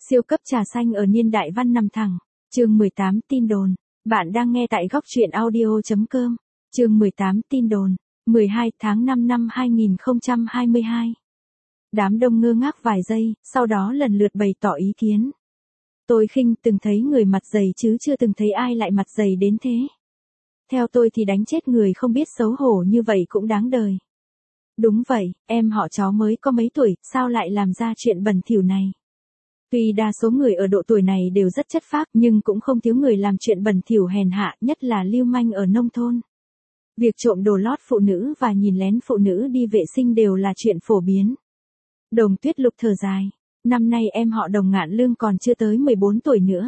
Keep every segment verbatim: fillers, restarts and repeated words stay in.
Siêu cấp trà xanh ở niên đại văn nằm thẳng. Chương mười tám tin đồn. Bạn đang nghe tại góc truyện audio.com. Chương mười tám tin đồn. mười hai tháng năm năm hai nghìn không trăm hai mươi hai. Đám đông ngơ ngác vài giây, sau đó lần lượt bày tỏ ý kiến. Tôi khinh từng thấy người mặt dày chứ chưa từng thấy ai lại mặt dày đến thế. Theo tôi thì đánh chết người không biết xấu hổ như vậy cũng đáng đời. Đúng vậy, em họ cháu mới có mấy tuổi, sao lại làm ra chuyện bẩn thỉu này. Tuy đa số người ở độ tuổi này đều rất chất phác nhưng cũng không thiếu người làm chuyện bẩn thỉu hèn hạ, nhất là lưu manh ở nông thôn. Việc trộm đồ lót phụ nữ và nhìn lén phụ nữ đi vệ sinh đều là chuyện phổ biến. Đồng Tuyết Lục thở dài, năm nay em họ Đồng Ngạn Lương còn chưa tới mười bốn tuổi nữa.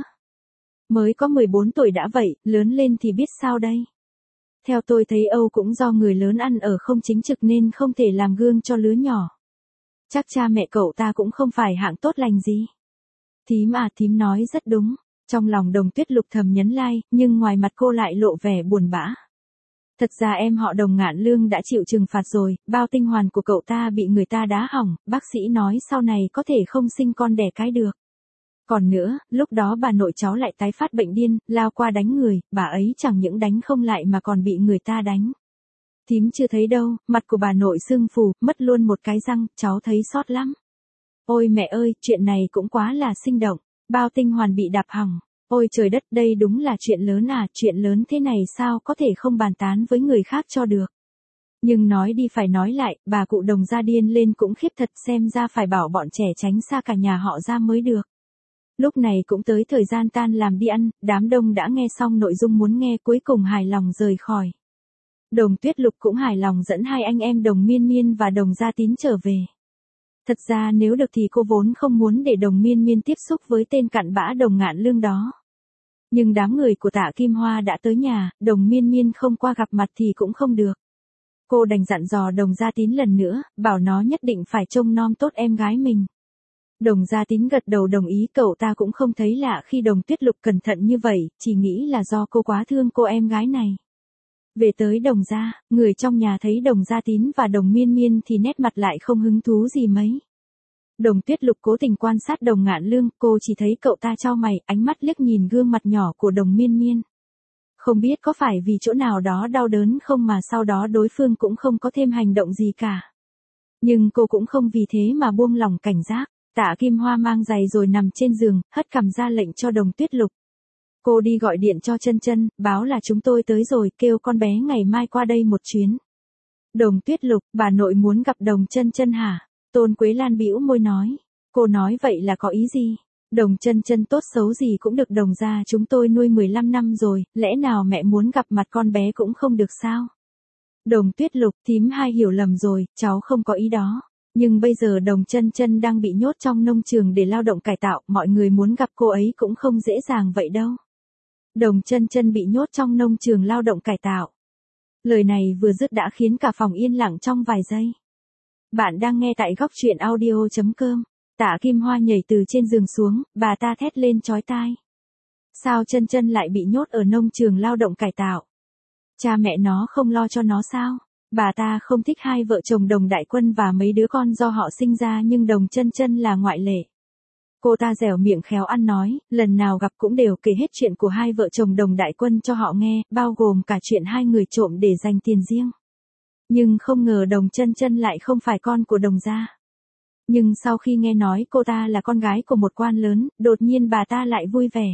Mới có mười bốn tuổi đã vậy, lớn lên thì biết sao đây. Theo tôi thấy Âu cũng do người lớn ăn ở không chính trực nên không thể làm gương cho lứa nhỏ. Chắc cha mẹ cậu ta cũng không phải hạng tốt lành gì. Thím à, thím nói rất đúng. Trong lòng Đồng Tuyết Lục thầm nhấn like, nhưng ngoài mặt cô lại lộ vẻ buồn bã. Thật ra em họ Đồng Ngạn Lương đã chịu trừng phạt rồi, bao tinh hoàn của cậu ta bị người ta đá hỏng, bác sĩ nói sau này có thể không sinh con đẻ cái được. Còn nữa, lúc đó bà nội cháu lại tái phát bệnh điên, lao qua đánh người, bà ấy chẳng những đánh không lại mà còn bị người ta đánh. Thím chưa thấy đâu, mặt của bà nội sưng phù, mất luôn một cái răng, cháu thấy xót lắm. Ôi mẹ ơi, chuyện này cũng quá là sinh động, bao tinh hoàn bị đạp hỏng. Ôi trời đất, đây đúng là chuyện lớn à, chuyện lớn thế này sao có thể không bàn tán với người khác cho được. Nhưng nói đi phải nói lại, bà cụ Đồng ra điên lên cũng khiếp thật, xem ra phải bảo bọn trẻ tránh xa cả nhà họ ra mới được. Lúc này cũng tới thời gian tan làm đi ăn, đám đông đã nghe xong nội dung muốn nghe cuối cùng hài lòng rời khỏi. Đồng Tuyết Lục cũng hài lòng dẫn hai anh em Đồng Miên Miên và Đồng Gia Tín trở về. Thật ra nếu được thì cô vốn không muốn để Đồng Miên Miên tiếp xúc với tên cặn bã Đồng Ngạn Lương đó. Nhưng đám người của Tạ Kim Hoa đã tới nhà, Đồng Miên Miên không qua gặp mặt thì cũng không được. Cô đành dặn dò Đồng Gia Tín lần nữa, bảo nó nhất định phải trông nom tốt em gái mình. Đồng Gia Tín gật đầu đồng ý, cậu ta cũng không thấy lạ khi Đồng Tuyết Lục cẩn thận như vậy, chỉ nghĩ là do cô quá thương cô em gái này. Về tới Đồng Gia, người trong nhà thấy Đồng Gia Tín và Đồng Miên Miên thì nét mặt lại không hứng thú gì mấy. Đồng Tuyết Lục cố tình quan sát Đồng Ngạn Lương, cô chỉ thấy cậu ta chau mày, ánh mắt liếc nhìn gương mặt nhỏ của Đồng Miên Miên. Không biết có phải vì chỗ nào đó đau đớn không mà sau đó đối phương cũng không có thêm hành động gì cả. Nhưng cô cũng không vì thế mà buông lỏng cảnh giác. Tạ Kim Hoa mang giày rồi nằm trên giường, hất cằm ra lệnh cho Đồng Tuyết Lục. Cô đi gọi điện cho Chân Chân, báo là chúng tôi tới rồi, kêu con bé ngày mai qua đây một chuyến. Đồng Tuyết Lục, bà nội muốn gặp Đồng Chân Chân hả? Tôn Quế Lan bĩu môi nói. Cô nói vậy là có ý gì? Đồng Chân Chân tốt xấu gì cũng được Đồng gia chúng tôi nuôi mười lăm năm rồi, lẽ nào mẹ muốn gặp mặt con bé cũng không được sao? Đồng Tuyết Lục, thím hai hiểu lầm rồi, cháu không có ý đó. Nhưng bây giờ Đồng Chân Chân đang bị nhốt trong nông trường để lao động cải tạo, mọi người muốn gặp cô ấy cũng không dễ dàng vậy đâu. Đồng Chân Chân bị nhốt trong nông trường lao động cải tạo. Lời này vừa dứt đã khiến cả phòng yên lặng trong vài giây. Bạn đang nghe tại góc truyện audio.com. Tạ Kim Hoa nhảy từ trên giường xuống, bà ta thét lên chói tai. Sao Chân Chân lại bị nhốt ở nông trường lao động cải tạo? Cha mẹ nó không lo cho nó sao? Bà ta không thích hai vợ chồng Đồng Đại Quân và mấy đứa con do họ sinh ra nhưng Đồng Chân Chân là ngoại lệ. Cô ta dẻo miệng khéo ăn nói, lần nào gặp cũng đều kể hết chuyện của hai vợ chồng Đồng Đại Quân cho họ nghe, bao gồm cả chuyện hai người trộm để dành tiền riêng. Nhưng không ngờ Đồng Chân Chân lại không phải con của Đồng gia. Nhưng sau khi nghe nói cô ta là con gái của một quan lớn, đột nhiên bà ta lại vui vẻ.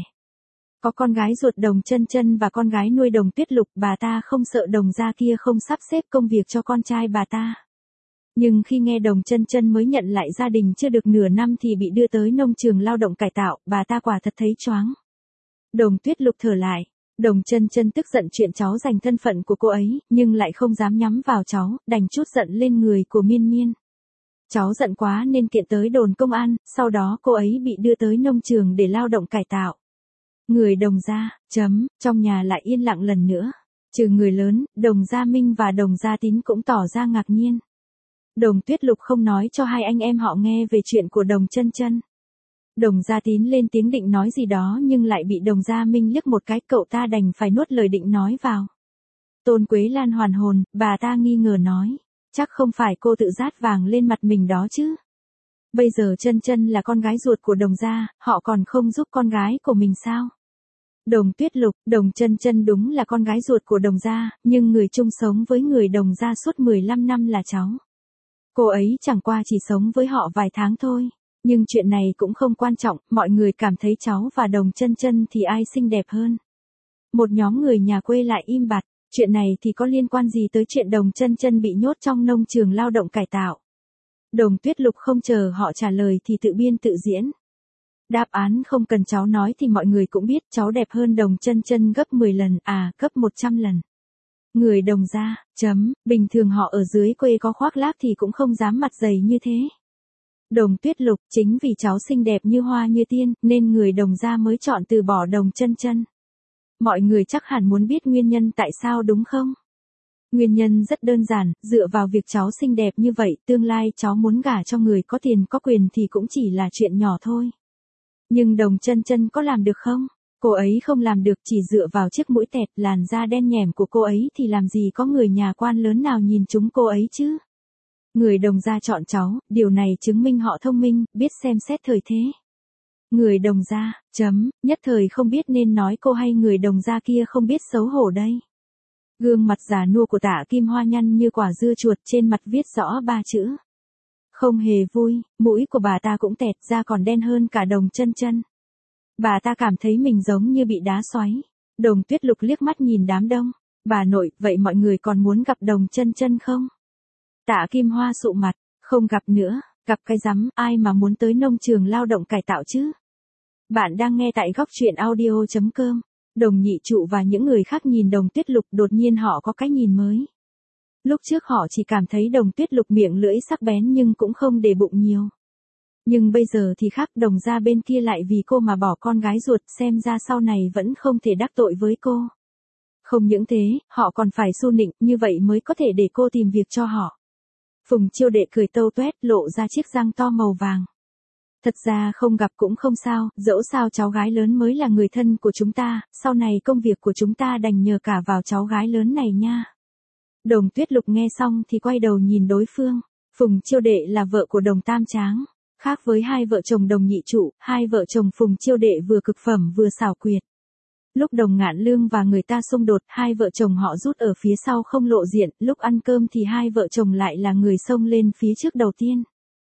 Có con gái ruột Đồng Chân Chân và con gái nuôi Đồng Tuyết Lục, bà ta không sợ Đồng gia kia không sắp xếp công việc cho con trai bà ta. Nhưng khi nghe Đồng Chân Chân mới nhận lại gia đình chưa được nửa năm thì bị đưa tới nông trường lao động cải tạo, bà ta quả thật thấy choáng. Đồng Tuyết Lục thở lại, Đồng Chân Chân tức giận chuyện cháu giành thân phận của cô ấy, nhưng lại không dám nhắm vào cháu, đành chút giận lên người của Miên Miên. Cháu giận quá nên kiện tới đồn công an, sau đó cô ấy bị đưa tới nông trường để lao động cải tạo. Người Đồng gia, chấm, trong nhà lại yên lặng lần nữa. Trừ người lớn, Đồng Gia Minh và Đồng Gia Tín cũng tỏ ra ngạc nhiên. Đồng Tuyết Lục không nói cho hai anh em họ nghe về chuyện của Đồng Chân Chân. Đồng Gia Tín lên tiếng định nói gì đó nhưng lại bị Đồng Gia Minh liếc một cái, cậu ta đành phải nuốt lời định nói vào. Tôn Quế Lan hoàn hồn, bà ta nghi ngờ nói. Chắc không phải cô tự dát vàng lên mặt mình đó chứ. Bây giờ Chân Chân là con gái ruột của Đồng gia, họ còn không giúp con gái của mình sao? Đồng Tuyết Lục, Đồng Chân Chân đúng là con gái ruột của Đồng gia, nhưng người chung sống với người Đồng gia suốt mười lăm năm là cháu. Cô ấy chẳng qua chỉ sống với họ vài tháng thôi. Nhưng chuyện này cũng không quan trọng, mọi người cảm thấy cháu và Đồng Chân Chân thì ai xinh đẹp hơn. Một nhóm người nhà quê lại im bặt, chuyện này thì có liên quan gì tới chuyện Đồng Chân Chân bị nhốt trong nông trường lao động cải tạo. Đồng Tuyết Lục không chờ họ trả lời thì tự biên tự diễn. Đáp án không cần cháu nói thì mọi người cũng biết, cháu đẹp hơn Đồng Chân Chân gấp mười lần, à, gấp một trăm lần. Người Đồng gia, chấm, bình thường họ ở dưới quê có khoác lác thì cũng không dám mặt dày như thế. Đồng Tuyết Lục, chính vì cháu xinh đẹp như hoa như tiên, nên người Đồng gia mới chọn từ bỏ Đồng Chân Chân. Mọi người chắc hẳn muốn biết nguyên nhân tại sao đúng không? Nguyên nhân rất đơn giản, dựa vào việc cháu xinh đẹp như vậy, tương lai cháu muốn gả cho người có tiền có quyền thì cũng chỉ là chuyện nhỏ thôi. Nhưng Đồng Chân Chân có làm được không? Cô ấy không làm được, chỉ dựa vào chiếc mũi tẹt, làn da đen nhẻm của cô ấy thì làm gì có người nhà quan lớn nào nhìn chúng cô ấy chứ? Người Đồng gia chọn cháu, điều này chứng minh họ thông minh, biết xem xét thời thế. Người Đồng gia, chấm, nhất thời không biết nên nói cô hay người Đồng gia kia không biết xấu hổ đây. Gương mặt già nua của Tạ Kim Hoa nhăn như quả dưa chuột, trên mặt viết rõ ba chữ. Không hề vui, mũi của bà ta cũng tẹt ra còn đen hơn cả Đồng Chân Chân. Bà ta cảm thấy mình giống như bị đá xoáy. Đồng Tuyết Lục liếc mắt nhìn đám đông. Bà nội, vậy mọi người còn muốn gặp Đồng Chân Chân không? Tạ Kim Hoa sụ mặt, không gặp nữa, gặp cái rắm, ai mà muốn tới nông trường lao động cải tạo chứ? Bạn đang nghe tại góc truyện audio chấm com. Đồng Nhị Trụ và những người khác nhìn Đồng Tuyết Lục, đột nhiên họ có cái nhìn mới. Lúc trước họ chỉ cảm thấy Đồng Tuyết Lục miệng lưỡi sắc bén nhưng cũng không để bụng nhiều. Nhưng bây giờ thì khác, Đồng gia bên kia lại vì cô mà bỏ con gái ruột, xem ra sau này vẫn không thể đắc tội với cô. Không những thế, họ còn phải xu nịnh, như vậy mới có thể để cô tìm việc cho họ. Phùng Chiêu Đệ cười tâu tuét, lộ ra chiếc răng to màu vàng. Thật ra không gặp cũng không sao, dẫu sao cháu gái lớn mới là người thân của chúng ta, sau này công việc của chúng ta đành nhờ cả vào cháu gái lớn này nha. Đồng Tuyết Lục nghe xong thì quay đầu nhìn đối phương. Phùng Chiêu Đệ là vợ của Đồng Tam Tráng. Khác với hai vợ chồng Đồng Nhị Trụ, hai vợ chồng Phùng Chiêu Đệ vừa cực phẩm vừa xảo quyệt. Lúc Đồng Ngạn Lương và người ta xung đột, hai vợ chồng họ rút ở phía sau không lộ diện, lúc ăn cơm thì hai vợ chồng lại là người xông lên phía trước đầu tiên.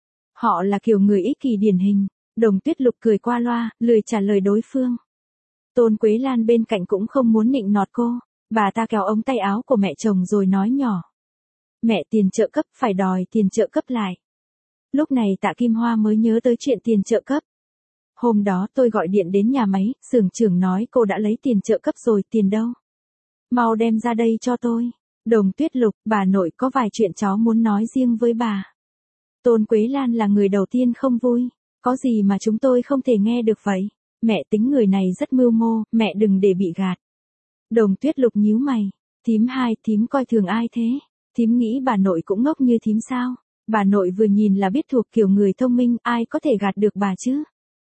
Họ là kiểu người ích kỷ điển hình. Đồng Tuyết Lục cười qua loa, lười trả lời đối phương. Tôn Quế Lan bên cạnh cũng không muốn nịnh nọt cô, bà ta kéo ống tay áo của mẹ chồng rồi nói nhỏ. Mẹ, tiền trợ cấp, phải đòi tiền trợ cấp lại. Lúc này Tạ Kim Hoa mới nhớ tới chuyện tiền trợ cấp. Hôm đó tôi gọi điện đến nhà máy, xưởng trưởng nói cô đã lấy tiền trợ cấp rồi, tiền đâu? Mau đem ra đây cho tôi. Đồng Tuyết Lục, bà nội, có vài chuyện cháu muốn nói riêng với bà. Tôn Quế Lan là người đầu tiên không vui. Có gì mà chúng tôi không thể nghe được vậy? Mẹ, tính người này rất mưu mô, mẹ đừng để bị gạt. Đồng Tuyết Lục nhíu mày. Thím hai, thím coi thường ai thế? Thím nghĩ bà nội cũng ngốc như thím sao? Bà nội vừa nhìn là biết thuộc kiểu người thông minh, ai có thể gạt được bà chứ?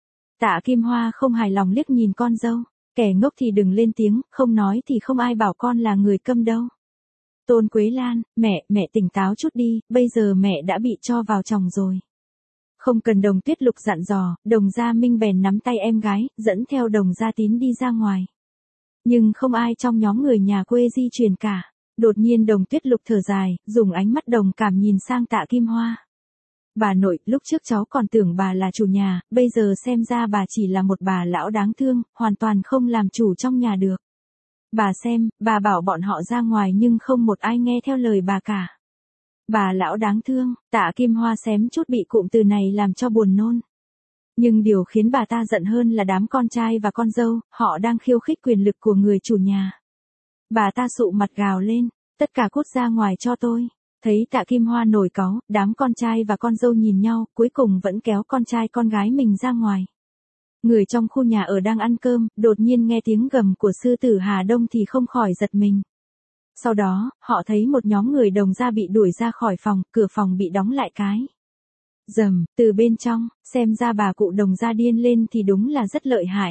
Tạ Kim Hoa không hài lòng liếc nhìn con dâu. Kẻ ngốc thì đừng lên tiếng, không nói thì không ai bảo con là người câm đâu. Tôn Quế Lan, mẹ, mẹ tỉnh táo chút đi, bây giờ mẹ đã bị cho vào chồng rồi. Không cần Đồng Tuyết Lục dặn dò, Đồng Gia Minh bèn nắm tay em gái, dẫn theo Đồng Gia Tín đi ra ngoài. Nhưng không ai trong nhóm người nhà quê di chuyển cả. Đột nhiên Đồng Tuyết Lục thở dài, dùng ánh mắt đồng cảm nhìn sang Tạ Kim Hoa. Bà nội, lúc trước cháu còn tưởng bà là chủ nhà, bây giờ xem ra bà chỉ là một bà lão đáng thương, hoàn toàn không làm chủ trong nhà được. Bà xem, bà bảo bọn họ ra ngoài nhưng không một ai nghe theo lời bà cả. Bà lão đáng thương, Tạ Kim Hoa xém chút bị cụm từ này làm cho buồn nôn. Nhưng điều khiến bà ta giận hơn là đám con trai và con dâu, họ đang khiêu khích quyền lực của người chủ nhà. Bà ta sụ mặt gào lên, tất cả cút ra ngoài cho tôi. Thấy Tạ Kim Hoa nổi cáu, đám con trai và con dâu nhìn nhau, cuối cùng vẫn kéo con trai con gái mình ra ngoài. Người trong khu nhà ở đang ăn cơm, đột nhiên nghe tiếng gầm của sư tử Hà Đông thì không khỏi giật mình. Sau đó, họ thấy một nhóm người Đồng gia bị đuổi ra khỏi phòng, cửa phòng bị đóng lại cái. Rầm, từ bên trong, xem ra bà cụ Đồng gia điên lên thì đúng là rất lợi hại.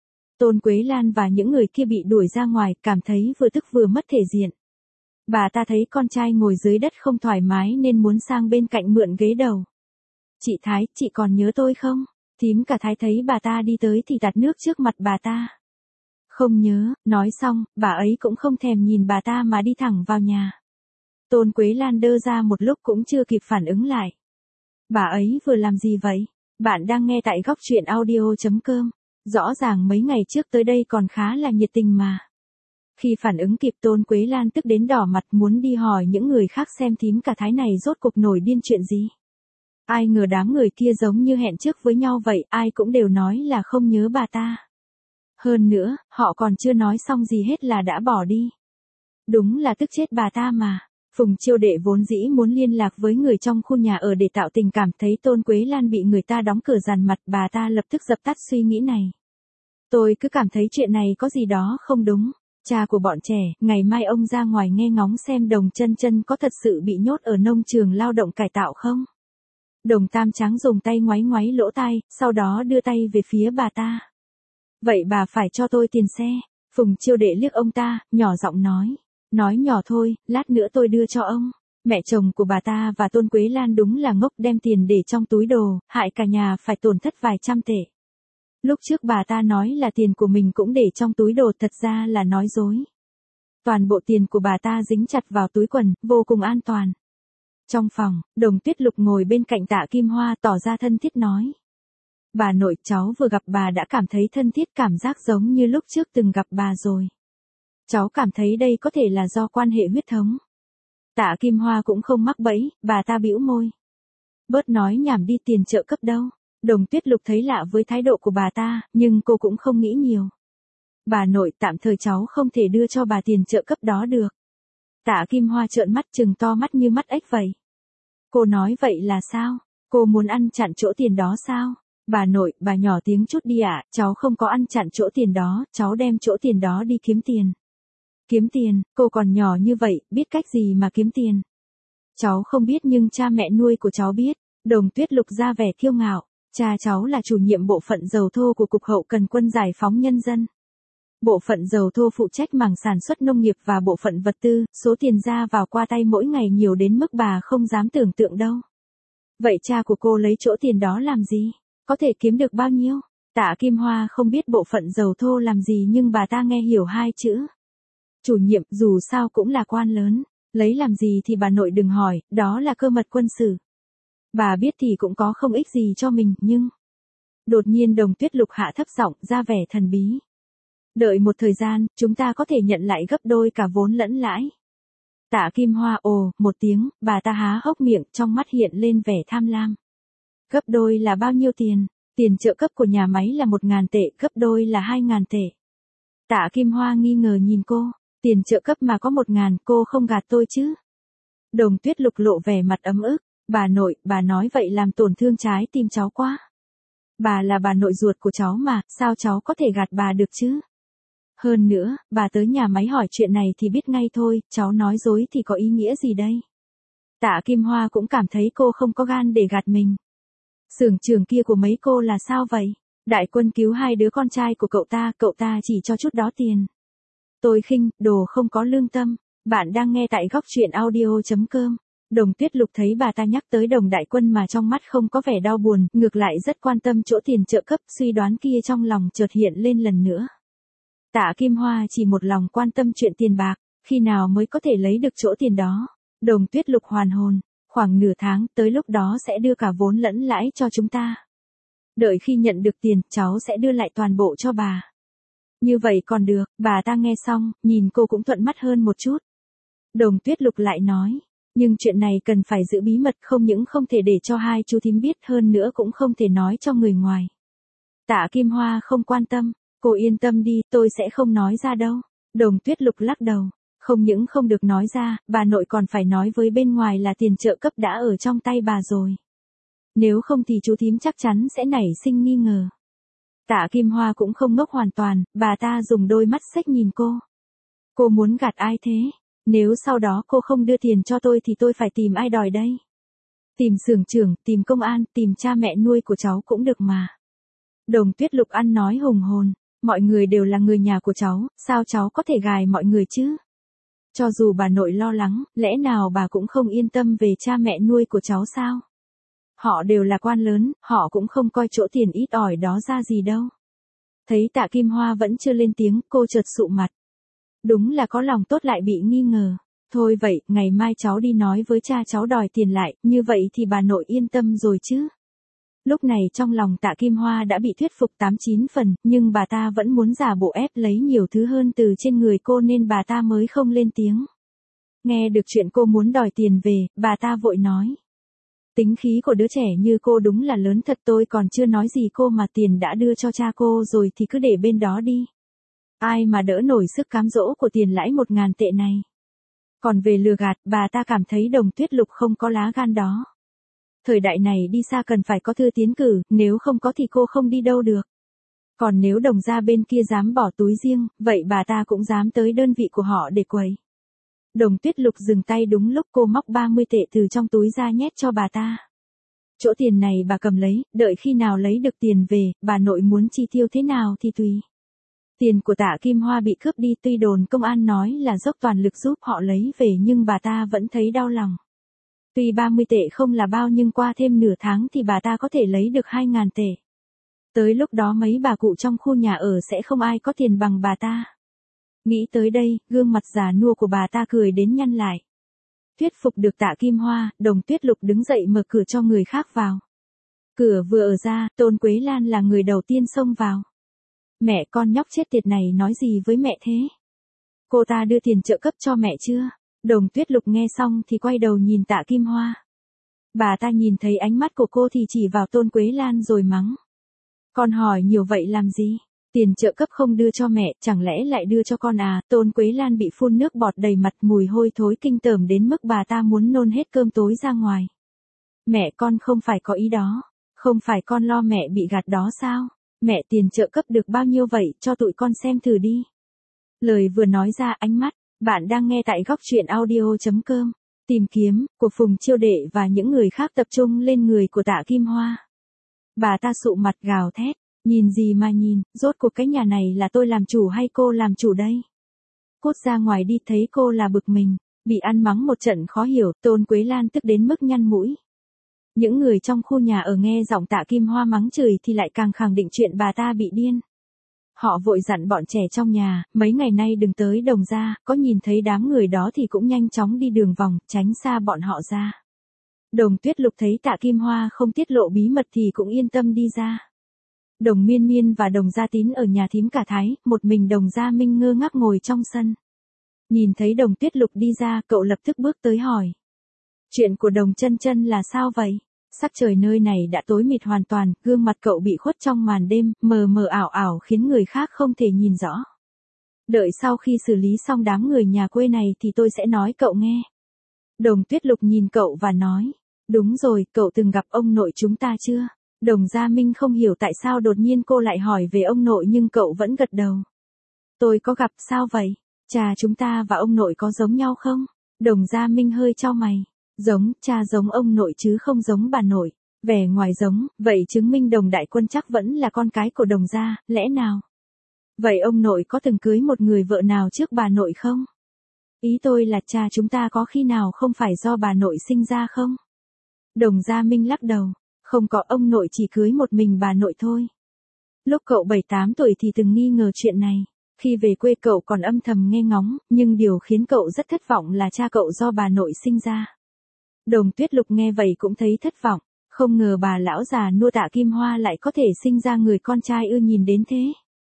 Tôn Quế Lan và những người kia bị đuổi ra ngoài, cảm thấy vừa tức vừa mất thể diện. Bà ta thấy con trai ngồi dưới đất không thoải mái nên muốn sang bên cạnh mượn ghế đầu. Chị Thái, chị còn nhớ tôi không? Thím cả Thái thấy bà ta đi tới thì tạt nước trước mặt bà ta. Không nhớ, nói xong, bà ấy cũng không thèm nhìn bà ta mà đi thẳng vào nhà. Tôn Quế Lan đơ ra một lúc cũng chưa kịp phản ứng lại. Bà ấy vừa làm gì vậy? Bạn đang nghe tại góc truyện audio.com. Rõ ràng mấy ngày trước tới đây còn khá là nhiệt tình mà. Khi phản ứng kịp Tôn Quế Lan tức đến đỏ mặt muốn đi hỏi những người khác xem thím cả Thái này rốt cuộc nổi điên chuyện gì. Ai ngờ đám người kia giống như hẹn trước với nhau vậy, ai cũng đều nói là không nhớ bà ta. Hơn nữa, họ còn chưa nói xong gì hết là đã bỏ đi. Đúng là tức chết bà ta mà. Phùng Chiêu Đệ vốn dĩ muốn liên lạc với người trong khu nhà ở để tạo tình cảm, thấy Tôn Quế Lan bị người ta đóng cửa dằn mặt, bà ta lập tức dập tắt suy nghĩ này. Tôi cứ cảm thấy chuyện này có gì đó không đúng. Cha của bọn trẻ, ngày mai ông ra ngoài nghe ngóng xem Đồng Chân Chân có thật sự bị nhốt ở nông trường lao động cải tạo không. Đồng Tam Tráng dùng tay ngoáy ngoáy lỗ tai, sau đó đưa tay về phía bà ta. Vậy bà phải cho tôi tiền xe. Phùng Chiêu Đệ liếc ông ta, nhỏ giọng nói. Nói nhỏ thôi, lát nữa tôi đưa cho ông. Mẹ chồng của bà ta và Tôn Quế Lan đúng là ngốc, đem tiền để trong túi đồ, hại cả nhà phải tổn thất vài trăm tệ. Lúc trước bà ta nói là tiền của mình cũng để trong túi đồ, thật ra là nói dối. Toàn bộ tiền của bà ta dính chặt vào túi quần, vô cùng an toàn. Trong phòng, Đồng Tuyết Lục ngồi bên cạnh Tạ Kim Hoa tỏ ra thân thiết nói. Bà nội, cháu vừa gặp bà đã cảm thấy thân thiết, cảm giác giống như lúc trước từng gặp bà rồi. Cháu cảm thấy đây có thể là do quan hệ huyết thống. Tạ Kim Hoa cũng không mắc bẫy, bà ta bĩu môi. Bớt nói nhảm đi, tiền trợ cấp đâu. Đồng Tuyết Lục thấy lạ với thái độ của bà ta, nhưng cô cũng không nghĩ nhiều. Bà nội, tạm thời cháu không thể đưa cho bà tiền trợ cấp đó được. Tạ Kim Hoa trợn mắt trừng to mắt như mắt ếch vậy. Cô nói vậy là sao? Cô muốn ăn chặn chỗ tiền đó sao? Bà nội, bà nhỏ tiếng chút đi ạ, cháu không có ăn chặn chỗ tiền đó, cháu đem chỗ tiền đó đi kiếm tiền. Kiếm tiền, cô còn nhỏ như vậy, biết cách gì mà kiếm tiền? Cháu không biết nhưng cha mẹ nuôi của cháu biết. Đồng Tuyết Lục ra vẻ kiêu ngạo. Cha cháu là chủ nhiệm bộ phận dầu thô của Cục Hậu Cần Quân Giải phóng Nhân dân. Bộ phận dầu thô phụ trách mảng sản xuất nông nghiệp và bộ phận vật tư, số tiền ra vào qua tay mỗi ngày nhiều đến mức bà không dám tưởng tượng đâu. Vậy cha của cô lấy chỗ tiền đó làm gì? Có thể kiếm được bao nhiêu? Tạ Kim Hoa không biết bộ phận dầu thô làm gì nhưng bà ta nghe hiểu hai chữ. Chủ nhiệm, dù sao cũng là quan lớn. Lấy làm gì thì bà nội đừng hỏi, đó là cơ mật quân sự. Bà biết thì cũng có không ích gì cho mình, nhưng... Đột nhiên Đồng Tuyết Lục hạ thấp giọng, ra vẻ thần bí. Đợi một thời gian, chúng ta có thể nhận lại gấp đôi cả vốn lẫn lãi. Tạ Kim Hoa ồ, một tiếng, bà ta há hốc miệng, trong mắt hiện lên vẻ tham lam. Gấp đôi là bao nhiêu tiền? Tiền trợ cấp của nhà máy là một ngàn tệ, gấp đôi là hai ngàn tệ. Tạ Kim Hoa nghi ngờ nhìn cô, tiền trợ cấp mà có một ngàn, cô không gạt tôi chứ? Đồng Tuyết Lục lộ vẻ mặt ấm ức. Bà nội, bà nói vậy làm tổn thương trái tim cháu quá. Bà là bà nội ruột của cháu mà, sao cháu có thể gạt bà được chứ? Hơn nữa, bà tới nhà máy hỏi chuyện này thì biết ngay thôi, cháu nói dối thì có ý nghĩa gì đây? Tạ Kim Hoa cũng cảm thấy cô không có gan để gạt mình. Xưởng trường kia của mấy cô là sao vậy? Đại Quân cứu hai đứa con trai của cậu ta, cậu ta chỉ cho chút đó tiền. Tôi khinh, đồ không có lương tâm. Bạn đang nghe tại góc truyện audio.com. Đồng Tuyết Lục thấy bà ta nhắc tới Đồng Đại Quân mà trong mắt không có vẻ đau buồn, ngược lại rất quan tâm chỗ tiền trợ cấp, suy đoán kia trong lòng chợt hiện lên lần nữa. Tạ Kim Hoa chỉ một lòng quan tâm chuyện tiền bạc, khi nào mới có thể lấy được chỗ tiền đó. Đồng Tuyết Lục hoàn hồn, khoảng nửa tháng, tới lúc đó sẽ đưa cả vốn lẫn lãi cho chúng ta. Đợi khi nhận được tiền, cháu sẽ đưa lại toàn bộ cho bà. Như vậy còn được, bà ta nghe xong, nhìn cô cũng thuận mắt hơn một chút. Đồng Tuyết Lục lại nói. Nhưng chuyện này cần phải giữ bí mật, không những không thể để cho hai chú thím biết, hơn nữa cũng không thể nói cho người ngoài. Tạ Kim Hoa không quan tâm, cô yên tâm đi, tôi sẽ không nói ra đâu. Đồng Tuyết Lục lắc đầu, không những không được nói ra, bà nội còn phải nói với bên ngoài là tiền trợ cấp đã ở trong tay bà rồi. Nếu không thì chú thím chắc chắn sẽ nảy sinh nghi ngờ. Tạ Kim Hoa cũng không ngốc hoàn toàn, bà ta dùng đôi mắt xếch nhìn cô. Cô muốn gạt ai thế? Nếu sau đó cô không đưa tiền cho tôi thì tôi phải tìm ai đòi đây? Tìm xưởng trưởng, tìm công an, tìm cha mẹ nuôi của cháu cũng được mà. Đồng Tuyết Lục ăn nói hùng hồn, mọi người đều là người nhà của cháu, sao cháu có thể gài mọi người chứ? Cho dù bà nội lo lắng, lẽ nào bà cũng không yên tâm về cha mẹ nuôi của cháu sao? Họ đều là quan lớn, họ cũng không coi chỗ tiền ít ỏi đó ra gì đâu. Thấy Tạ Kim Hoa vẫn chưa lên tiếng, cô chợt sụ mặt. Đúng là có lòng tốt lại bị nghi ngờ. Thôi vậy, ngày mai cháu đi nói với cha cháu đòi tiền lại, như vậy thì bà nội yên tâm rồi chứ. Lúc này trong lòng Tạ Kim Hoa đã bị thuyết phục tám chín phần, nhưng bà ta vẫn muốn giả bộ ép lấy nhiều thứ hơn từ trên người cô nên bà ta mới không lên tiếng. Nghe được chuyện cô muốn đòi tiền về, bà ta vội nói. Tính khí của đứa trẻ như cô đúng là lớn thật, tôi còn chưa nói gì cô mà tiền đã đưa cho cha cô rồi thì cứ để bên đó đi. Ai mà đỡ nổi sức cám dỗ của tiền lãi một ngàn tệ này. Còn về lừa gạt, bà ta cảm thấy Đồng Tuyết Lục không có lá gan đó. Thời đại này đi xa cần phải có thư tiến cử, nếu không có thì cô không đi đâu được. Còn nếu Đồng gia bên kia dám bỏ túi riêng, vậy bà ta cũng dám tới đơn vị của họ để quầy. Đồng Tuyết Lục dừng tay đúng lúc cô móc ba mươi tệ từ trong túi ra nhét cho bà ta. Chỗ tiền này bà cầm lấy, đợi khi nào lấy được tiền về, bà nội muốn chi tiêu thế nào thì tùy. Tiền của Tạ Kim Hoa bị cướp đi, tuy đồn công an nói là dốc toàn lực giúp họ lấy về nhưng bà ta vẫn thấy đau lòng. Tuy ba mươi tệ không là bao nhưng qua thêm nửa tháng thì bà ta có thể lấy được hai ngàn tệ. Tới lúc đó mấy bà cụ trong khu nhà ở sẽ không ai có tiền bằng bà ta. Nghĩ tới đây, gương mặt già nua của bà ta cười đến nhăn lại. Thuyết phục được Tạ Kim Hoa, Đồng Tuyết Lục đứng dậy mở cửa cho người khác vào. Cửa vừa ở ra, Tôn Quế Lan là người đầu tiên xông vào. Mẹ, con nhóc chết tiệt này nói gì với mẹ thế? Cô ta đưa tiền trợ cấp cho mẹ chưa? Đồng Tuyết Lục nghe xong thì quay đầu nhìn Tạ Kim Hoa. Bà ta nhìn thấy ánh mắt của cô thì chỉ vào Tôn Quế Lan rồi mắng. Con hỏi nhiều vậy làm gì? Tiền trợ cấp không đưa cho mẹ, chẳng lẽ lại đưa cho con à? Tôn Quế Lan bị phun nước bọt đầy mặt, mùi hôi thối kinh tởm đến mức bà ta muốn nôn hết cơm tối ra ngoài. Mẹ, con không phải có ý đó. Không phải con lo mẹ bị gạt đó sao? Mẹ, tiền trợ cấp được bao nhiêu vậy, cho tụi con xem thử đi. Lời vừa nói ra, ánh mắt, bạn đang nghe tại góc truyện audio chấm com. Tìm kiếm, của Phùng Chiêu Đệ và những người khác tập trung lên người của Tạ Kim Hoa. Bà ta sụ mặt gào thét, nhìn gì mà nhìn, rốt cuộc cái nhà này là tôi làm chủ hay cô làm chủ đây? Cút ra ngoài đi. Thấy cô là bực mình, bị ăn mắng một trận khó hiểu, Tôn Quế Lan tức đến mức nhăn mũi. Những người trong khu nhà ở nghe giọng Tạ Kim Hoa mắng chửi thì lại càng khẳng định chuyện bà ta bị điên. Họ vội dặn bọn trẻ trong nhà, mấy ngày nay đừng tới Đồng gia, có nhìn thấy đám người đó thì cũng nhanh chóng đi đường vòng, tránh xa bọn họ ra. Đồng Tuyết Lục thấy Tạ Kim Hoa không tiết lộ bí mật thì cũng yên tâm đi ra. Đồng Miên Miên và Đồng Gia Tín ở nhà thím cả Thái, một mình Đồng Gia Minh ngơ ngác ngồi trong sân. Nhìn thấy Đồng Tuyết Lục đi ra, cậu lập tức bước tới hỏi. Chuyện của Đồng Chân Chân là sao vậy? Sắc trời nơi này đã tối mịt hoàn toàn, gương mặt cậu bị khuất trong màn đêm, mờ mờ ảo ảo khiến người khác không thể nhìn rõ. Đợi sau khi xử lý xong đám người nhà quê này thì tôi sẽ nói cậu nghe. Đồng Tuyết Lục nhìn cậu và nói. Đúng rồi, cậu từng gặp ông nội chúng ta chưa? Đồng Gia Minh không hiểu tại sao đột nhiên cô lại hỏi về ông nội nhưng cậu vẫn gật đầu. Tôi có gặp. Sao vậy? Cha chúng ta và ông nội có giống nhau không? Đồng Gia Minh hơi chau mày. Giống, cha giống ông nội chứ không giống bà nội. Vẻ ngoài giống, vậy chứng minh Đồng Đại Quân chắc vẫn là con cái của Đồng gia, lẽ nào? Vậy ông nội có từng cưới một người vợ nào trước bà nội không? Ý tôi là cha chúng ta có khi nào không phải do bà nội sinh ra không? Đồng Gia Minh lắc đầu. Không có, ông nội chỉ cưới một mình bà nội thôi. Lúc cậu bảy tám tuổi thì từng nghi ngờ chuyện này. Khi về quê cậu còn âm thầm nghe ngóng, nhưng điều khiến cậu rất thất vọng là cha cậu do bà nội sinh ra. Đồng Tuyết Lục nghe vậy cũng thấy thất vọng, không ngờ bà lão già nua Tạ Kim Hoa lại có thể sinh ra người con trai ưa nhìn đến thế.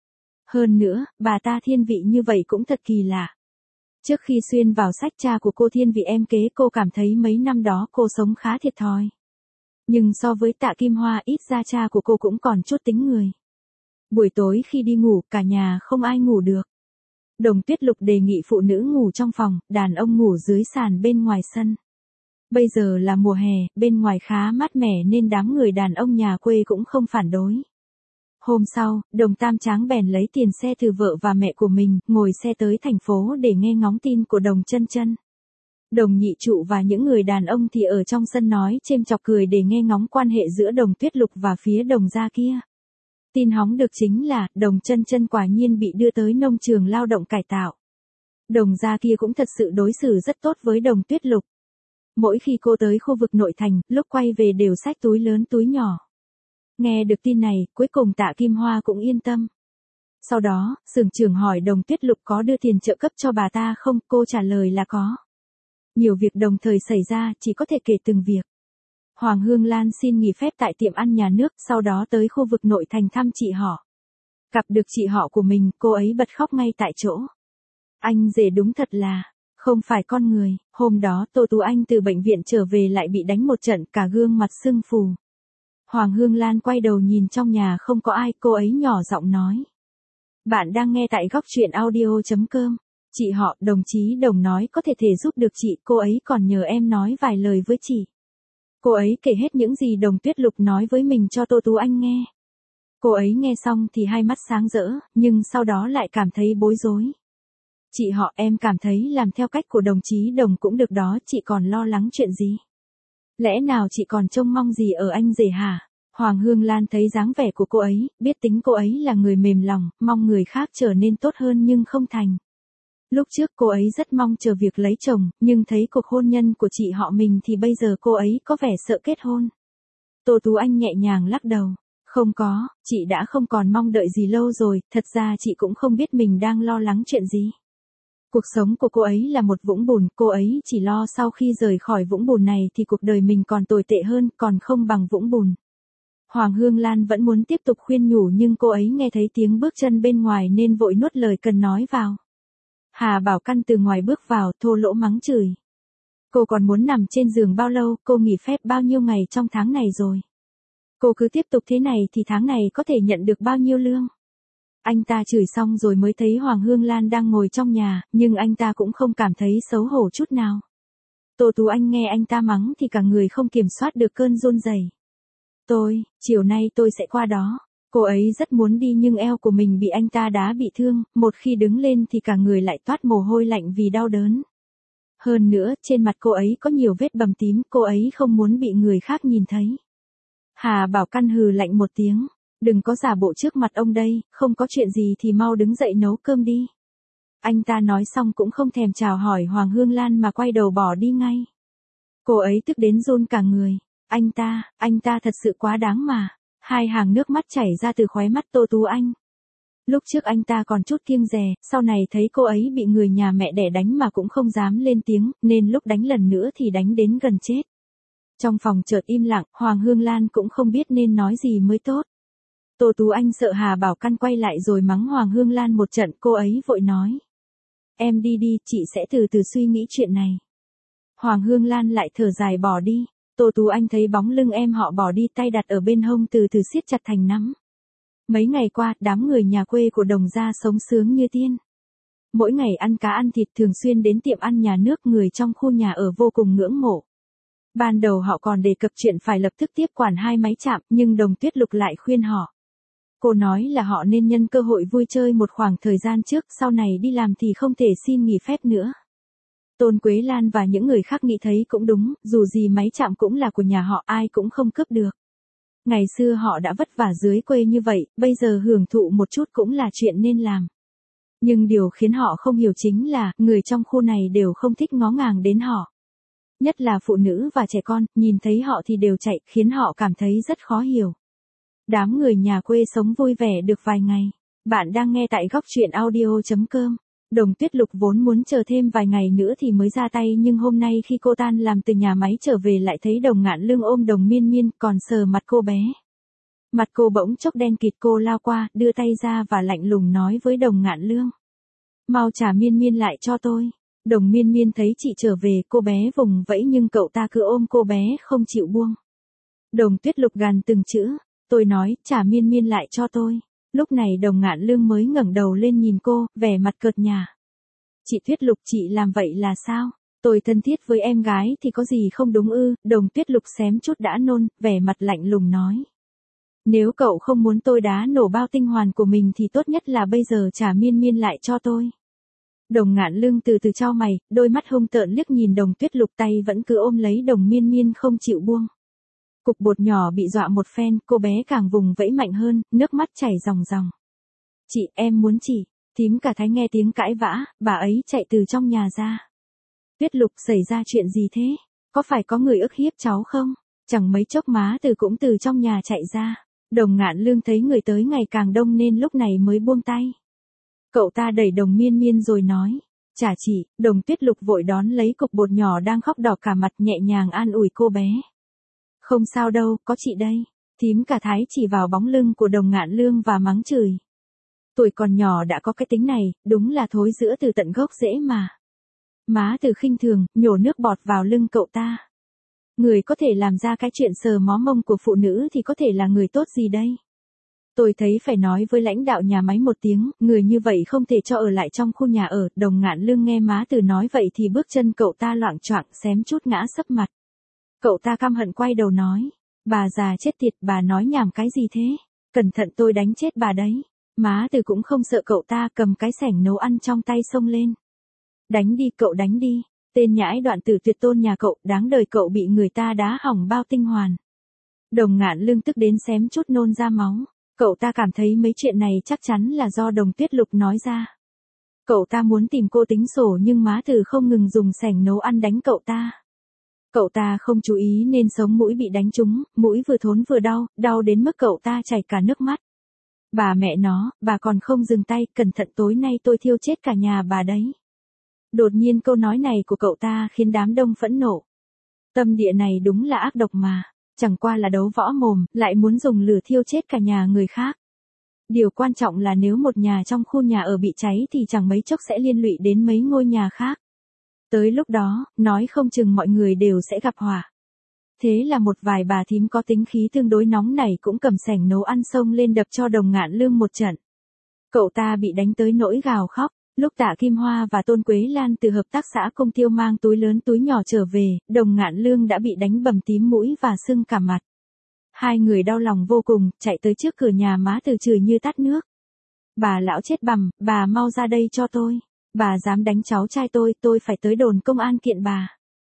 Hơn nữa, bà ta thiên vị như vậy cũng thật kỳ lạ. Trước khi xuyên vào sách cha của cô thiên vị em kế, cô cảm thấy mấy năm đó cô sống khá thiệt thòi. Nhưng so với Tạ Kim Hoa, ít ra cha của cô cũng còn chút tính người. Buổi tối khi đi ngủ, cả nhà không ai ngủ được. Đồng Tuyết Lục đề nghị phụ nữ ngủ trong phòng, đàn ông ngủ dưới sàn bên ngoài sân. Bây giờ là mùa hè, bên ngoài khá mát mẻ nên đám người đàn ông nhà quê cũng không phản đối. Hôm sau, Đồng Tam Tráng bèn lấy tiền xe từ vợ và mẹ của mình, ngồi xe tới thành phố để nghe ngóng tin của Đồng Chân Chân. Đồng Nhị Trụ và những người đàn ông thì ở trong sân nói chêm chọc cười để nghe ngóng quan hệ giữa Đồng Tuyết Lục và phía Đồng gia kia. Tin hóng được chính là, Đồng Chân Chân quả nhiên bị đưa tới nông trường lao động cải tạo. Đồng gia kia cũng thật sự đối xử rất tốt với Đồng Tuyết Lục. Mỗi khi cô tới khu vực nội thành, lúc quay về đều xách túi lớn túi nhỏ. Nghe được tin này, cuối cùng Tạ Kim Hoa cũng yên tâm. Sau đó, xưởng trưởng hỏi Đồng Tuyết Lục có đưa tiền trợ cấp cho bà ta không, cô trả lời là có. Nhiều việc đồng thời xảy ra, chỉ có thể kể từng việc. Hoàng Hương Lan xin nghỉ phép tại tiệm ăn nhà nước, sau đó tới khu vực nội thành thăm chị họ. Gặp được chị họ của mình, cô ấy bật khóc ngay tại chỗ. Anh rể đúng thật là, không phải con người. Hôm đó Tô Tú Anh từ bệnh viện trở về lại bị đánh một trận, cả gương mặt sưng phù. Hoàng Hương Lan quay đầu nhìn trong nhà không có ai, cô ấy nhỏ giọng nói. Bạn đang nghe tại góc truyện audio.com. Chị họ, đồng chí Đồng nói có thể thể giúp được chị, cô ấy còn nhờ em nói vài lời với chị. Cô ấy kể hết những gì Đồng Tuyết Lục nói với mình cho Tô Tú Anh nghe. Cô ấy nghe xong thì hai mắt sáng rỡ, nhưng sau đó lại cảm thấy bối rối. Chị họ, em cảm thấy làm theo cách của đồng chí Đồng cũng được đó, chị còn lo lắng chuyện gì? Lẽ nào chị còn trông mong gì ở anh rể hả? Hoàng Hương Lan thấy dáng vẻ của cô ấy, biết tính cô ấy là người mềm lòng, mong người khác trở nên tốt hơn nhưng không thành. Lúc trước cô ấy rất mong chờ việc lấy chồng, nhưng thấy cuộc hôn nhân của chị họ mình thì bây giờ cô ấy có vẻ sợ kết hôn. Tô Tú Anh nhẹ nhàng lắc đầu. Không có, chị đã không còn mong đợi gì lâu rồi, thật ra chị cũng không biết mình đang lo lắng chuyện gì. Cuộc sống của cô ấy là một vũng bùn, cô ấy chỉ lo sau khi rời khỏi vũng bùn này thì cuộc đời mình còn tồi tệ hơn, còn không bằng vũng bùn. Hoàng Hương Lan vẫn muốn tiếp tục khuyên nhủ nhưng cô ấy nghe thấy tiếng bước chân bên ngoài nên vội nuốt lời cần nói vào. Hà Bảo Căn từ ngoài bước vào, thô lỗ mắng chửi. Cô còn muốn nằm trên giường bao lâu, cô nghỉ phép bao nhiêu ngày trong tháng này rồi. Cô cứ tiếp tục thế này thì tháng này có thể nhận được bao nhiêu lương. Anh ta chửi xong rồi mới thấy Hoàng Hương Lan đang ngồi trong nhà, nhưng anh ta cũng không cảm thấy xấu hổ chút nào. Tô Tú Anh nghe anh ta mắng thì cả người không kiểm soát được cơn run rẩy. Tôi, chiều nay tôi sẽ qua đó. Cô ấy rất muốn đi nhưng eo của mình bị anh ta đá bị thương, một khi đứng lên thì cả người lại toát mồ hôi lạnh vì đau đớn. Hơn nữa, trên mặt cô ấy có nhiều vết bầm tím, cô ấy không muốn bị người khác nhìn thấy. Hà Bảo Căn hừ lạnh một tiếng. Đừng có giả bộ trước mặt ông đây, không có chuyện gì thì mau đứng dậy nấu cơm đi. Anh ta nói xong cũng không thèm chào hỏi Hoàng Hương Lan mà quay đầu bỏ đi ngay. Cô ấy tức đến run cả người. Anh ta, anh ta thật sự quá đáng mà. Hai hàng nước mắt chảy ra từ khóe mắt Tô Tú Anh. Lúc trước anh ta còn chút kiêng dè, sau này thấy cô ấy bị người nhà mẹ đẻ đánh mà cũng không dám lên tiếng, nên lúc đánh lần nữa thì đánh đến gần chết. Trong phòng chợt im lặng, Hoàng Hương Lan cũng không biết nên nói gì mới tốt. Tô Tú Anh sợ Hà Bảo Căn quay lại rồi mắng Hoàng Hương Lan một trận, cô ấy vội nói. Em đi đi, chị sẽ từ từ suy nghĩ chuyện này. Hoàng Hương Lan lại thở dài bỏ đi. Tô Tú Anh thấy bóng lưng em họ bỏ đi, tay đặt ở bên hông từ từ siết chặt thành nắm. Mấy ngày qua, đám người nhà quê của Đồng gia sống sướng như tiên. Mỗi ngày ăn cá ăn thịt, thường xuyên đến tiệm ăn nhà nước, người trong khu nhà ở vô cùng ngưỡng mộ. Ban đầu họ còn đề cập chuyện phải lập tức tiếp quản hai máy chạm, nhưng Đồng Tuyết Lục lại khuyên họ. Cô nói là họ nên nhân cơ hội vui chơi một khoảng thời gian trước, sau này đi làm thì không thể xin nghỉ phép nữa. Tôn Quế Lan và những người khác nghĩ thấy cũng đúng, dù gì máy chạm cũng là của nhà họ, ai cũng không cướp được. Ngày xưa họ đã vất vả dưới quê như vậy, bây giờ hưởng thụ một chút cũng là chuyện nên làm. Nhưng điều khiến họ không hiểu chính là, người trong khu này đều không thích ngó ngàng đến họ. Nhất là phụ nữ và trẻ con, nhìn thấy họ thì đều chạy, khiến họ cảm thấy rất khó hiểu. Đám người nhà quê sống vui vẻ được vài ngày. Bạn đang nghe tại góc truyện audio.com. Đồng Tuyết Lục vốn muốn chờ thêm vài ngày nữa thì mới ra tay, nhưng hôm nay khi cô tan làm từ nhà máy trở về lại thấy Đồng Ngạn Lương ôm Đồng Miên Miên, còn sờ mặt cô bé. Mặt cô bỗng chốc đen kịt, cô lao qua, đưa tay ra và lạnh lùng nói với Đồng Ngạn Lương. Mau trả Miên Miên lại cho tôi. Đồng Miên Miên thấy chị trở về, cô bé vùng vẫy nhưng cậu ta cứ ôm cô bé không chịu buông. Đồng Tuyết Lục gằn từng chữ. Tôi nói, trả Miên Miên lại cho tôi. Lúc này Đồng Ngạn Lương mới ngẩng đầu lên nhìn cô, vẻ mặt cợt nhả. Chị Tuyết Lục, chị làm vậy là sao? Tôi thân thiết với em gái thì có gì không đúng ư? Đồng Tuyết Lục xém chút đã nôn, vẻ mặt lạnh lùng nói. Nếu cậu không muốn tôi đá nổ bao tinh hoàn của mình thì tốt nhất là bây giờ trả Miên Miên lại cho tôi. Đồng Ngạn Lương từ từ chau mày, đôi mắt hung tợn liếc nhìn Đồng Tuyết Lục, tay vẫn cứ ôm lấy Đồng Miên Miên không chịu buông. Cục bột nhỏ bị dọa một phen, cô bé càng vùng vẫy mạnh hơn, nước mắt chảy ròng ròng. Chị, em muốn chỉ. Thím cả Thái nghe tiếng cãi vã, bà ấy chạy từ trong nhà ra. Tuyết Lục, xảy ra chuyện gì thế? Có phải có người ức hiếp cháu không? Chẳng mấy chốc má từ cũng từ trong nhà chạy ra. Đồng Ngạn Lương thấy người tới ngày càng đông nên lúc này mới buông tay. Cậu ta đẩy Đồng Miên Miên rồi nói. Chả chị, Đồng Tuyết Lục vội đón lấy cục bột nhỏ đang khóc đỏ cả mặt nhẹ nhàng an ủi cô bé. Không sao đâu, có chị đây. Thím Cả Thái chỉ vào bóng lưng của Đồng Ngạn Lương và mắng chửi. Tuổi còn nhỏ đã có cái tính này, đúng là thối rữa từ tận gốc rễ mà. Má Từ khinh thường, nhổ nước bọt vào lưng cậu ta. Người có thể làm ra cái chuyện sờ mó mông của phụ nữ thì có thể là người tốt gì đây? Tôi thấy phải nói với lãnh đạo nhà máy một tiếng, người như vậy không thể cho ở lại trong khu nhà ở. Đồng Ngạn Lương nghe má Từ nói vậy thì bước chân cậu ta loạng choạng xém chút ngã sấp mặt. Cậu ta căm hận quay đầu nói. Bà già chết tiệt, bà nói nhảm cái gì thế? Cẩn thận tôi đánh chết bà đấy. Má Từ cũng không sợ cậu ta, cầm cái xẻng nấu ăn trong tay xông lên. Đánh đi cậu, đánh đi. Tên nhãi đoạn tử tuyệt tôn nhà cậu, đáng đời cậu bị người ta đá hỏng bao tinh hoàn. Đồng Ngạn Lương tức đến xém chút nôn ra máu. Cậu ta cảm thấy mấy chuyện này chắc chắn là do Đồng Tuyết Lục nói ra. Cậu ta muốn tìm cô tính sổ nhưng má Từ không ngừng dùng xẻng nấu ăn đánh cậu ta. Cậu ta không chú ý nên sống mũi bị đánh trúng, mũi vừa thốn vừa đau, đau đến mức cậu ta chảy cả nước mắt. Bà mẹ nó, bà còn không dừng tay, cẩn thận tối nay tôi thiêu chết cả nhà bà đấy. Đột nhiên câu nói này của cậu ta khiến đám đông phẫn nộ. Tâm địa này đúng là ác độc mà, chẳng qua là đấu võ mồm, lại muốn dùng lửa thiêu chết cả nhà người khác. Điều quan trọng là nếu một nhà trong khu nhà ở bị cháy thì chẳng mấy chốc sẽ liên lụy đến mấy ngôi nhà khác. Tới lúc đó, nói không chừng mọi người đều sẽ gặp họa. Thế là một vài bà thím có tính khí tương đối nóng nảy cũng cầm xẻng nấu ăn xông lên đập cho Đồng Ngạn Lương một trận. Cậu ta bị đánh tới nỗi gào khóc. Lúc Tạ Kim Hoa và Tôn Quế Lan từ hợp tác xã Công Tiêu mang túi lớn túi nhỏ trở về, Đồng Ngạn Lương đã bị đánh bầm tím mũi và sưng cả mặt. Hai người đau lòng vô cùng, chạy tới trước cửa nhà má Từ chửi như tát nước. Bà lão chết bằm, bà mau ra đây cho tôi. Bà dám đánh cháu trai tôi, tôi phải tới đồn công an kiện bà.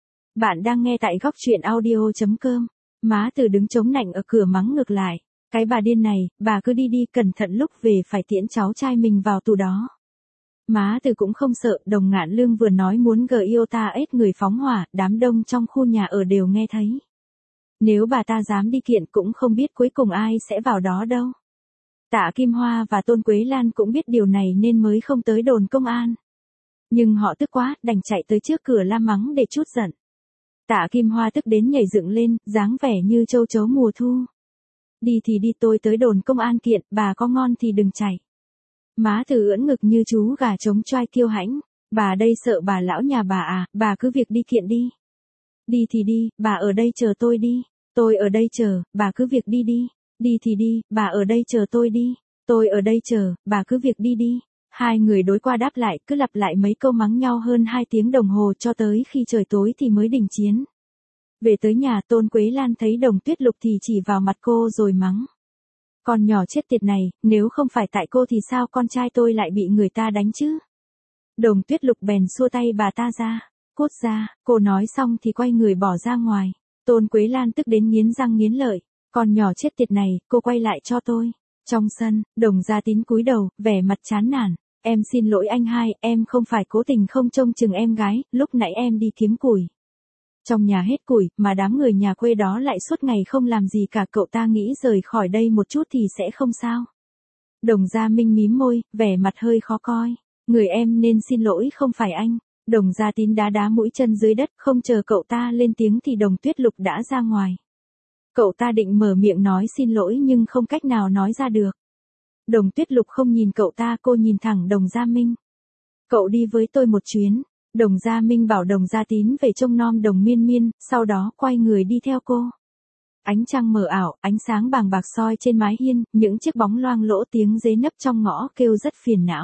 Bạn đang nghe tại góc truyện audio chấm com. Má Từ đứng chống nạnh ở cửa mắng ngược lại. Cái bà điên này, bà cứ đi đi, cẩn thận lúc về phải tiễn cháu trai mình vào tù đó. Má Từ cũng không sợ, Đồng Ngạn Lương vừa nói muốn gờ yêu ta ết người phóng hỏa, đám đông trong khu nhà ở đều nghe thấy. Nếu bà ta dám đi kiện cũng không biết cuối cùng ai sẽ vào đó đâu. Tạ Kim Hoa và Tôn Quế Lan cũng biết điều này nên mới không tới đồn công an. Nhưng họ tức quá, đành chạy tới trước cửa la mắng để trút giận. Tạ Kim Hoa tức đến nhảy dựng lên, dáng vẻ như châu chấu mùa thu. Đi thì đi, tôi tới đồn công an kiện, bà có ngon thì đừng chạy. Má Từ ưỡn ngực như chú gà trống choai kiêu hãnh. Bà đây sợ bà lão nhà bà à, bà cứ việc đi kiện đi. Đi thì đi, bà ở đây chờ tôi đi. Tôi ở đây chờ, bà cứ việc đi đi. Đi thì đi, bà ở đây chờ tôi đi. Tôi ở đây chờ, bà cứ việc đi đi. Hai người đối qua đáp lại, cứ lặp lại mấy câu mắng nhau hơn hai tiếng đồng hồ cho tới khi trời tối thì mới đình chiến. Về tới nhà, Tôn Quế Lan thấy Đồng Tuyết Lục thì chỉ vào mặt cô rồi mắng. Con nhỏ chết tiệt này, nếu không phải tại cô thì sao con trai tôi lại bị người ta đánh chứ? Đồng Tuyết Lục bèn xua tay bà ta ra. Cút ra, cô nói xong thì quay người bỏ ra ngoài. Tôn Quế Lan tức đến nghiến răng nghiến lợi. Con nhỏ chết tiệt này, cô quay lại cho tôi. Trong sân, Đồng Gia Tín cúi đầu, vẻ mặt chán nản. Em xin lỗi anh hai, em không phải cố tình không trông chừng em gái, lúc nãy em đi kiếm củi. Trong nhà hết củi, mà đám người nhà quê đó lại suốt ngày không làm gì cả, cậu ta nghĩ rời khỏi đây một chút thì sẽ không sao. Đồng Gia Minh mím môi, vẻ mặt hơi khó coi. Người em nên xin lỗi không phải anh. Đồng Gia Tín đá đá mũi chân dưới đất, không chờ cậu ta lên tiếng thì Đồng Tuyết Lục đã ra ngoài. Cậu ta định mở miệng nói xin lỗi nhưng không cách nào nói ra được. Đồng Tuyết Lục không nhìn cậu ta, cô nhìn thẳng Đồng Gia Minh. Cậu đi với tôi một chuyến. Đồng Gia Minh bảo Đồng Gia Tín về trông nom Đồng Miên Miên, sau đó quay người đi theo cô. Ánh trăng mờ ảo, ánh sáng bàng bạc soi trên mái hiên, những chiếc bóng loang lỗ, tiếng dế nấp trong ngõ kêu rất phiền não.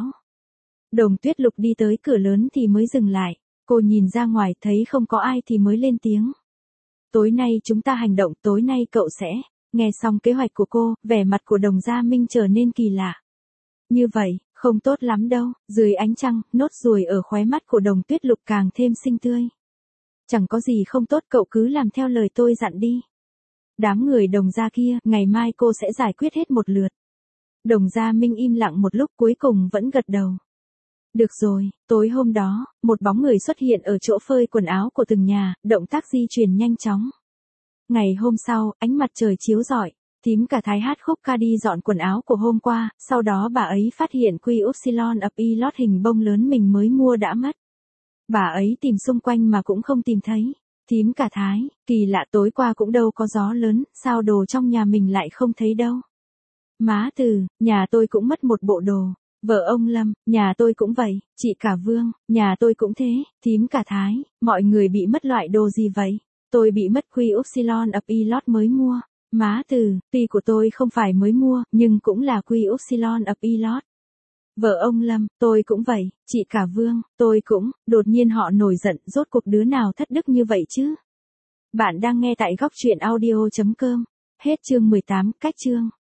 Đồng Tuyết Lục đi tới cửa lớn thì mới dừng lại. Cô nhìn ra ngoài thấy không có ai thì mới lên tiếng. Tối nay chúng ta hành động, tối nay cậu sẽ... Nghe xong kế hoạch của cô, vẻ mặt của Đồng Gia Minh trở nên kỳ lạ. Như vậy, không tốt lắm đâu. Dưới ánh trăng, nốt ruồi ở khóe mắt của Đồng Tuyết Lục càng thêm xinh tươi. Chẳng có gì không tốt, cậu cứ làm theo lời tôi dặn đi. Đám người Đồng Gia kia, ngày mai cô sẽ giải quyết hết một lượt. Đồng Gia Minh im lặng một lúc cuối cùng vẫn gật đầu. Được rồi, tối hôm đó, một bóng người xuất hiện ở chỗ phơi quần áo của từng nhà, động tác di chuyển nhanh chóng. Ngày hôm sau, ánh mặt trời chiếu rọi, thím cả Thái hát khúc ca đi dọn quần áo của hôm qua, sau đó bà ấy phát hiện quy upsilon ập y lót hình bông lớn mình mới mua đã mất. Bà ấy tìm xung quanh mà cũng không tìm thấy. Thím cả Thái, kỳ lạ tối qua cũng đâu có gió lớn, sao đồ trong nhà mình lại không thấy đâu. Má Từ, nhà tôi cũng mất một bộ đồ. Vợ ông Lâm, nhà tôi cũng vậy, chị cả Vương, nhà tôi cũng thế, thím cả Thái, mọi người bị mất loại đồ gì vậy? Tôi bị mất quy upsilon ập y lót mới mua. Má Từ, tuy của tôi không phải mới mua, nhưng cũng là quy upsilon ập y lót. Vợ ông Lâm, tôi cũng vậy, chị cả Vương, tôi cũng, đột nhiên họ nổi giận, rốt cuộc đứa nào thất đức như vậy chứ? Bạn đang nghe tại góc truyện audio chấm com. Hết chương mười tám, cách chương.